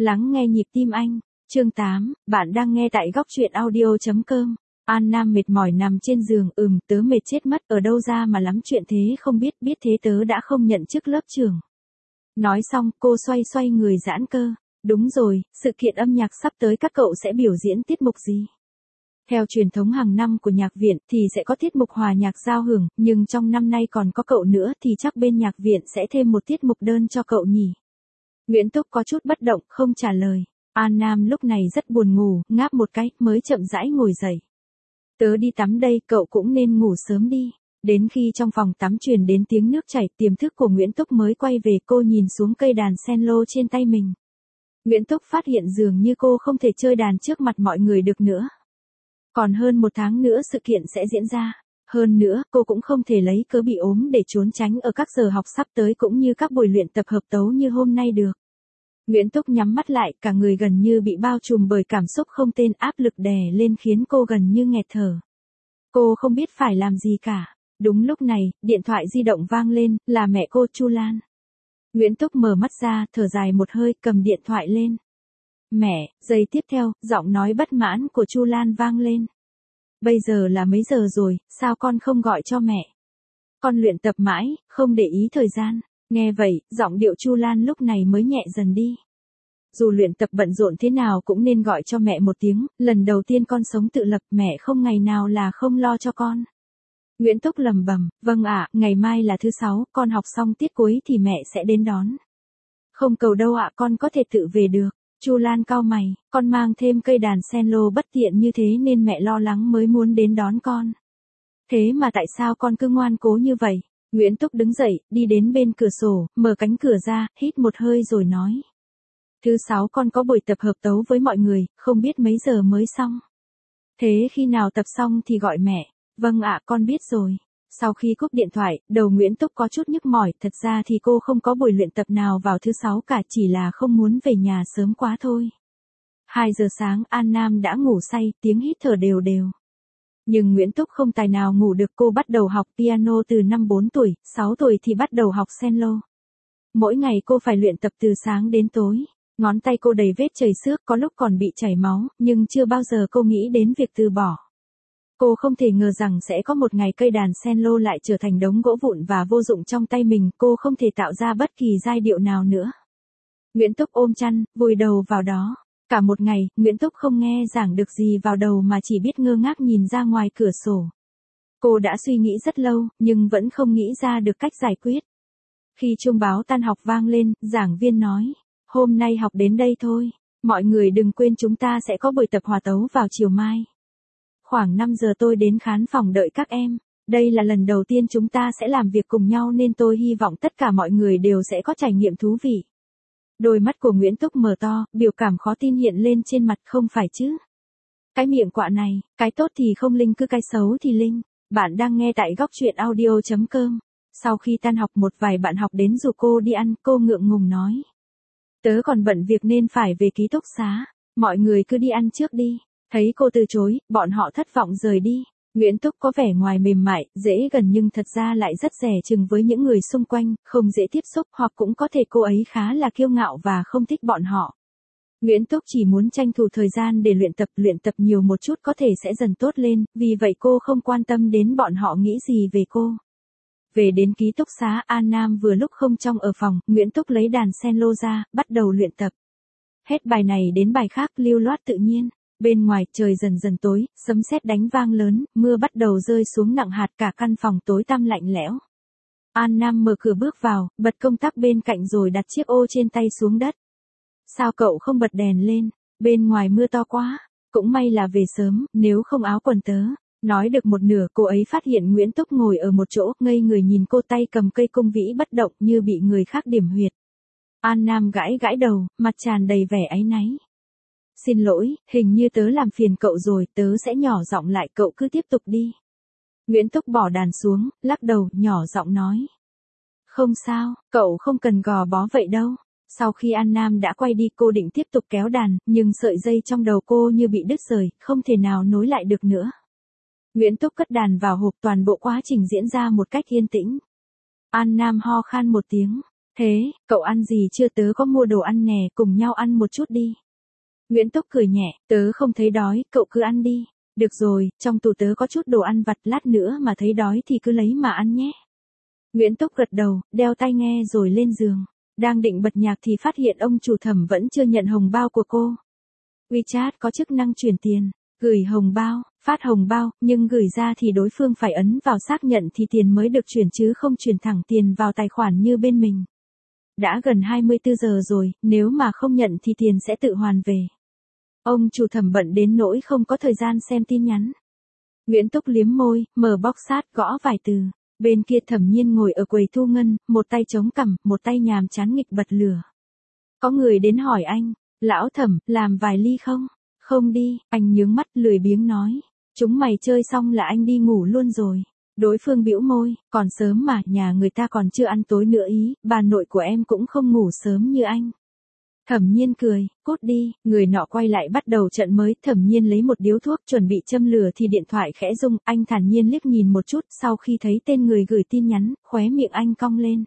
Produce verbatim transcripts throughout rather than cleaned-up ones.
Lắng nghe nhịp tim anh. Chương tám, bạn đang nghe tại góc truyện audio chấm com. An Nam mệt mỏi nằm trên giường, ừm, tớ mệt chết mất, ở đâu ra mà lắm chuyện thế không biết, biết thế tớ đã không nhận chức lớp trưởng. Nói xong, cô xoay xoay người giãn cơ. Đúng rồi, sự kiện âm nhạc sắp tới các cậu sẽ biểu diễn tiết mục gì? Theo truyền thống hàng năm của nhạc viện thì sẽ có tiết mục hòa nhạc giao hưởng, nhưng trong năm nay còn có cậu nữa thì chắc bên nhạc viện sẽ thêm một tiết mục đơn cho cậu nhỉ? Nguyễn Túc có chút bất động, không trả lời. An Nam lúc này rất buồn ngủ, ngáp một cái, mới chậm rãi ngồi dậy. Tớ đi tắm đây, cậu cũng nên ngủ sớm đi. Đến khi trong phòng tắm truyền đến tiếng nước chảy, tiềm thức của Nguyễn Túc mới quay về, cô nhìn xuống cây đàn cello trên tay mình. Nguyễn Túc phát hiện dường như cô không thể chơi đàn trước mặt mọi người được nữa. Còn hơn một tháng nữa sự kiện sẽ diễn ra. Hơn nữa, cô cũng không thể lấy cớ bị ốm để trốn tránh ở các giờ học sắp tới cũng như các buổi luyện tập hợp tấu như hôm nay được. Nguyễn Túc nhắm mắt lại, cả người gần như bị bao trùm bởi cảm xúc không tên, áp lực đè lên khiến cô gần như nghẹt thở. Cô không biết phải làm gì cả. Đúng lúc này, điện thoại di động vang lên, là mẹ cô, Chu Lan. Nguyễn Túc mở mắt ra, thở dài một hơi, cầm điện thoại lên. Mẹ, giây tiếp theo, giọng nói bất mãn của Chu Lan vang lên. Bây giờ là mấy giờ rồi, sao con không gọi cho mẹ? Con luyện tập mãi, không để ý thời gian. Nghe vậy, giọng điệu Chu Lan lúc này mới nhẹ dần đi. Dù luyện tập bận rộn thế nào cũng nên gọi cho mẹ một tiếng, lần đầu tiên con sống tự lập, mẹ không ngày nào là không lo cho con. Nguyễn Túc lẩm bẩm, vâng ạ, ngày mai là thứ sáu, con học xong tiết cuối thì mẹ sẽ đến đón. Không cầu đâu ạ, con có thể tự về được. Chu Lan cau mày, con mang thêm cây đàn cello bất tiện như thế nên mẹ lo lắng mới muốn đến đón con. Thế mà tại sao con cứ ngoan cố như vậy? Nguyễn Túc đứng dậy, đi đến bên cửa sổ, mở cánh cửa ra, hít một hơi rồi nói. Thứ sáu con có buổi tập hợp tấu với mọi người, không biết mấy giờ mới xong. Thế khi nào tập xong thì gọi mẹ. Vâng ạ, con biết rồi. Sau khi cúp điện thoại, đầu Nguyễn Túc có chút nhức mỏi, thật ra thì cô không có buổi luyện tập nào vào thứ sáu cả, chỉ là không muốn về nhà sớm quá thôi. hai giờ sáng, An Nam đã ngủ say, tiếng hít thở đều đều. Nhưng Nguyễn Túc không tài nào ngủ được, cô bắt đầu học piano từ năm bốn tuổi, sáu tuổi thì bắt đầu học cello. Mỗi ngày cô phải luyện tập từ sáng đến tối. Ngón tay cô đầy vết chảy xước, có lúc còn bị chảy máu, nhưng chưa bao giờ cô nghĩ đến việc từ bỏ. Cô không thể ngờ rằng sẽ có một ngày cây đàn cello lại trở thành đống gỗ vụn và vô dụng trong tay mình, cô không thể tạo ra bất kỳ giai điệu nào nữa. Nguyễn Túc ôm chăn, vùi đầu vào đó. Cả một ngày, Nguyễn Túc không nghe giảng được gì vào đầu mà chỉ biết ngơ ngác nhìn ra ngoài cửa sổ. Cô đã suy nghĩ rất lâu, nhưng vẫn không nghĩ ra được cách giải quyết. Khi chuông báo tan học vang lên, giảng viên nói, hôm nay học đến đây thôi. Mọi người đừng quên chúng ta sẽ có buổi tập hòa tấu vào chiều mai. Khoảng năm giờ tôi đến khán phòng đợi các em. Đây là lần đầu tiên chúng ta sẽ làm việc cùng nhau nên tôi hy vọng tất cả mọi người đều sẽ có trải nghiệm thú vị. Đôi mắt của Nguyễn Túc mở to, biểu cảm khó tin hiện lên trên mặt, không phải chứ. Cái miệng quạ này, cái tốt thì không linh cứ cái xấu thì linh. Bạn đang nghe tại góc truyện audio chấm com. Sau khi tan học một vài bạn học đến rủ cô đi ăn, cô ngượng ngùng nói. Tớ còn bận việc nên phải về ký túc xá, mọi người cứ đi ăn trước đi. Thấy cô từ chối, bọn họ thất vọng rời đi. Nguyễn Túc có vẻ ngoài mềm mại, dễ gần nhưng thật ra lại rất dè chừng với những người xung quanh, không dễ tiếp xúc, hoặc cũng có thể cô ấy khá là kiêu ngạo và không thích bọn họ. Nguyễn Túc chỉ muốn tranh thủ thời gian để luyện tập, luyện tập nhiều một chút có thể sẽ dần tốt lên, vì vậy cô không quan tâm đến bọn họ nghĩ gì về cô. Về đến ký túc xá, An Nam vừa lúc không trong ở phòng, Nguyễn Túc lấy đàn cello ra, bắt đầu luyện tập. Hết bài này đến bài khác, lưu loát tự nhiên. Bên ngoài, trời dần dần tối, sấm sét đánh vang lớn, mưa bắt đầu rơi xuống nặng hạt, cả căn phòng tối tăm lạnh lẽo. An Nam mở cửa bước vào, bật công tắc bên cạnh rồi đặt chiếc ô trên tay xuống đất. Sao cậu không bật đèn lên? Bên ngoài mưa to quá. Cũng may là về sớm, nếu không áo quần tớ. Nói được một nửa, cô ấy phát hiện Nguyễn Túc ngồi ở một chỗ, ngây người nhìn cô, tay cầm cây cung vĩ bất động như bị người khác điểm huyệt. An Nam gãi gãi đầu, mặt tràn đầy vẻ áy náy. Xin lỗi, hình như tớ làm phiền cậu rồi, tớ sẽ nhỏ giọng lại, cậu cứ tiếp tục đi. Nguyễn Túc bỏ đàn xuống, lắc đầu, nhỏ giọng nói. Không sao, cậu không cần gò bó vậy đâu. Sau khi An Nam đã quay đi, cô định tiếp tục kéo đàn, nhưng sợi dây trong đầu cô như bị đứt rời, không thể nào nối lại được nữa. Nguyễn Túc cất đàn vào hộp, toàn bộ quá trình diễn ra một cách yên tĩnh. An Nam ho khan một tiếng. Thế, cậu ăn gì chưa, tớ có mua đồ ăn nè, cùng nhau ăn một chút đi. Nguyễn Túc cười nhẹ, tớ không thấy đói, cậu cứ ăn đi. Được rồi, trong tủ tớ có chút đồ ăn vặt, lát nữa mà thấy đói thì cứ lấy mà ăn nhé. Nguyễn Túc gật đầu, đeo tai nghe rồi lên giường. Đang định bật nhạc thì phát hiện ông chủ Thẩm vẫn chưa nhận hồng bao của cô. WeChat có chức năng chuyển tiền, gửi hồng bao, phát hồng bao, nhưng gửi ra thì đối phương phải ấn vào xác nhận thì tiền mới được chuyển chứ không chuyển thẳng tiền vào tài khoản như bên mình. Đã gần hai mươi tư giờ rồi, nếu mà không nhận thì tiền sẽ tự hoàn về. Ông chủ Thẩm bận đến nỗi không có thời gian xem tin nhắn. Nguyễn Túc liếm môi, mở box sát gõ vài từ. Bên kia Thẩm Nhiên ngồi ở quầy thu ngân, một tay chống cằm, một tay nhàm chán nghịch bật lửa. Có người đến hỏi anh, lão Thẩm, làm vài ly không? Không đi, anh nhướng mắt lười biếng nói. Chúng mày chơi xong là anh đi ngủ luôn rồi. Đối phương bĩu môi, còn sớm mà, nhà người ta còn chưa ăn tối nữa ý, bà nội của em cũng không ngủ sớm như anh. Thẩm Nhiên cười, cốt đi, người nọ quay lại bắt đầu trận mới, Thẩm Nhiên lấy một điếu thuốc chuẩn bị châm lửa thì điện thoại khẽ rung, anh thản nhiên liếc nhìn một chút, sau khi thấy tên người gửi tin nhắn, khóe miệng anh cong lên.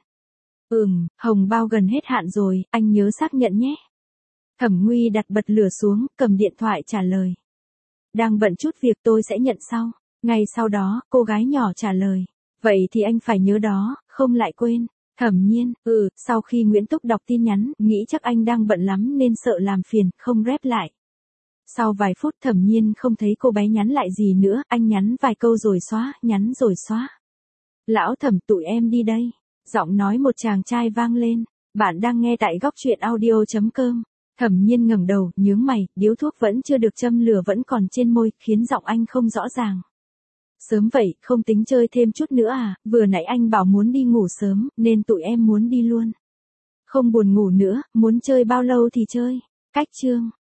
Ừm, hồng bao gần hết hạn rồi, anh nhớ xác nhận nhé. Thẩm Nguy đặt bật lửa xuống, cầm điện thoại trả lời. Đang bận chút việc, tôi sẽ nhận sau. Ngay sau đó, cô gái nhỏ trả lời. Vậy thì anh phải nhớ đó, không lại quên. Thẩm Nhiên, ừ, sau khi Nguyễn Túc đọc tin nhắn, nghĩ chắc anh đang bận lắm nên sợ làm phiền, không rep lại. Sau vài phút Thẩm Nhiên không thấy cô bé nhắn lại gì nữa, anh nhắn vài câu rồi xóa, nhắn rồi xóa. Lão Thẩm, tụi em đi đây. Giọng nói một chàng trai vang lên. Bạn đang nghe tại góc truyện audio chấm com. Thẩm Nhiên ngẩng đầu, nhướng mày, điếu thuốc vẫn chưa được châm lửa vẫn còn trên môi, khiến giọng anh không rõ ràng. Sớm vậy, không tính chơi thêm chút nữa à, vừa nãy anh bảo muốn đi ngủ sớm, nên tụi em muốn đi luôn. Không buồn ngủ nữa, muốn chơi bao lâu thì chơi. Cách chương.